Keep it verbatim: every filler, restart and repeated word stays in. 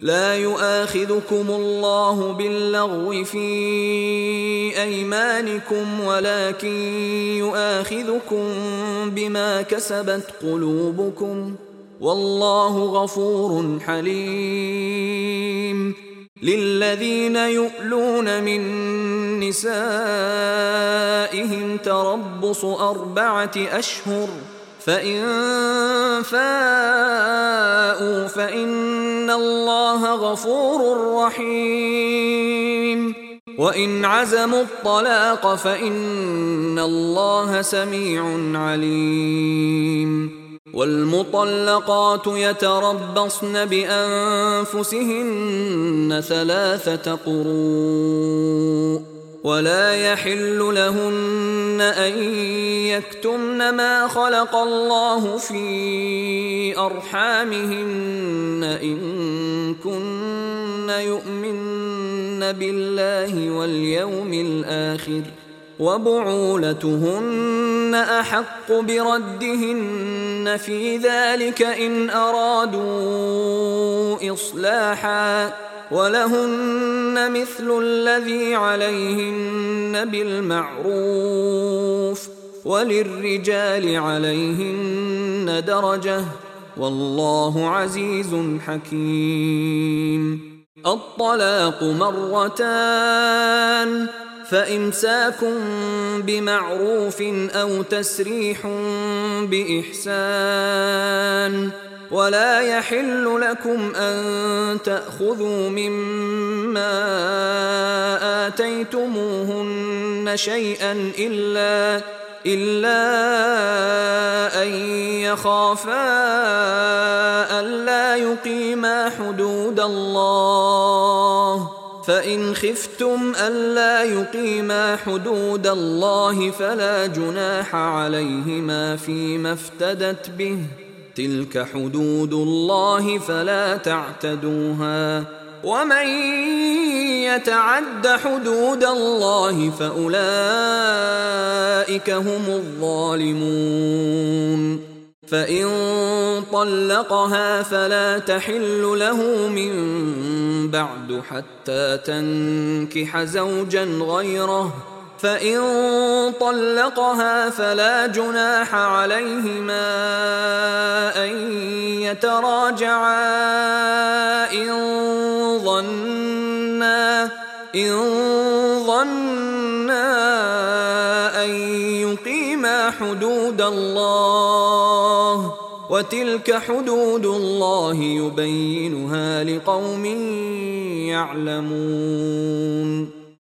لا يؤاخذكم الله باللغو في أيمانكم ولكن يؤاخذكم بما كسبت قلوبكم والله غفور حليم. للذين يؤلون من نسائهم تربص أربعة أشهر فإن فاءوا فإن الله غفور رحيم. وإن عزموا الطلاق فإن الله سميع عليم. والمطلقات يتربصن بأنفسهن ثلاثة قروء ولا يحل لهن أن يكتمن ما خلق الله في أرحامهن إن كن يؤمن بالله واليوم الآخر وبعولتهن أحق بردهن في ذلك إن أرادوا إصلاحا ولهن مثل الذي عليهن بالمعروف وللرجال عليهن درجة والله عزيز حكيم. الطلاق مرتان فإمساك بمعروف أو تسريح بإحسان ولا يحل لكم أن تأخذوا مما آتيتموهن شيئا إلا إلا أن يخافا ألا يقيما حدود الله فإن خفتم ألا يقيما حدود الله فلا جناح عليهما فيما افتدت به تلك حدود الله فلا تعتدوها ومن يتعد حدود الله فأولئك هم الظالمون. فإن طلقها فلا تحل له من بعد حتى تنكح زوجا غيره فإن طلقها فلا جناح عليهما أن يتراجعا إن ظنا إن ظنا أن يقيما حدود الله وتلك حدود الله يبينها لقوم يعلمون.